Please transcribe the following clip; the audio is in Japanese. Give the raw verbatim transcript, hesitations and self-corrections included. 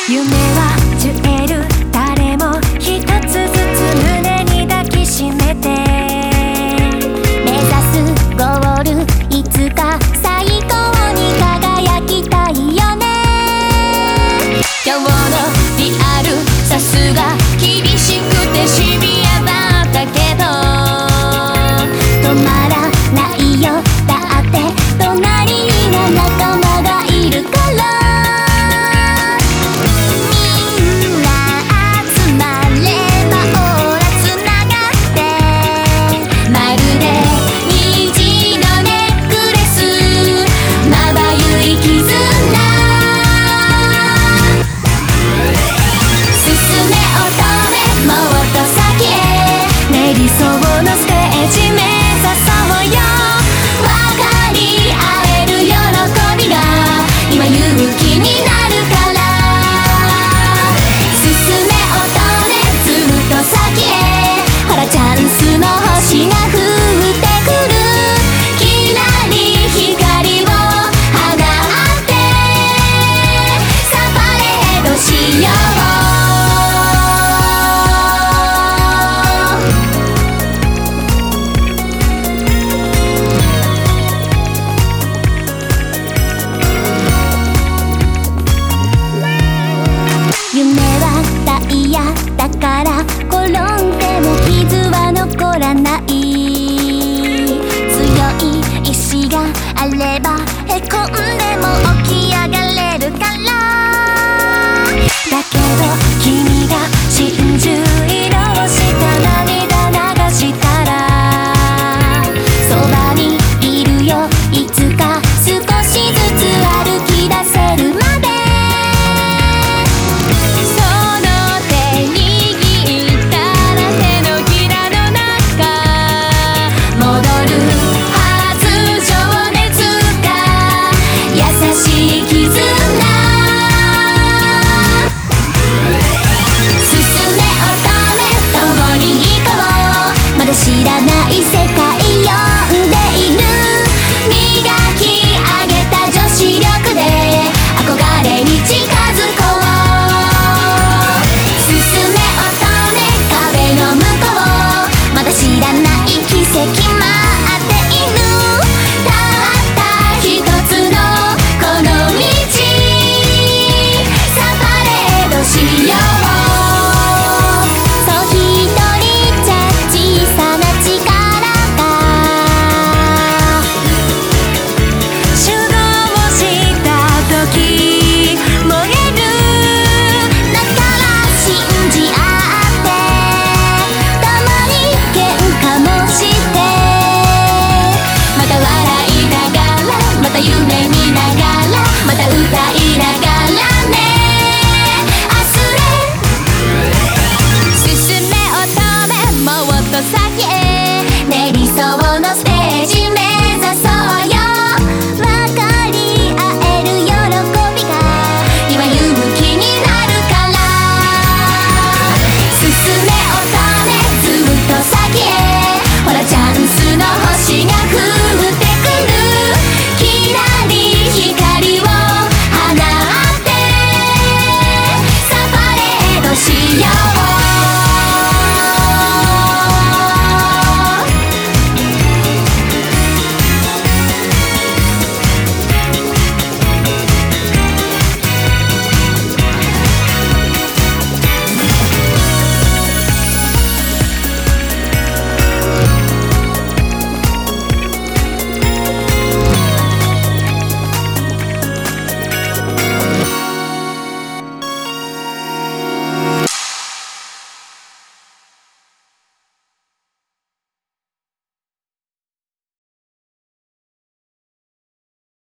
夢はジュエル、誰も一つずつ胸に抱きしめて目指すゴール、いつか最高に輝きたいよね。今日のリアル、さすが厳しくてシビアだったけど止まらないよ、だって隣には仲間がいるから。夢はダイヤだから転んでも傷は残らない。強い意志があればへこんでも起き上がれるから。だけど君が真珠色をした涙流したらそばにいるよ、いつか少しずつ歩き出せるまで。知らない世界読んでいる、磨き上げた女子力で憧れに近づこう。進め乙女、壁の向こう、まだ知らない奇跡待っている。たった一つのこの道、さあパレードしよう。夢見ながら、また歌いながらね、あすれ進め乙女、もっと先へね、理想のステージ目指そうよ。分かり合える喜びが今勇気になるから。進め乙女、ずっと先へ、ほらチャンスの星が降ってくる。光を放ってさあパレードしよう。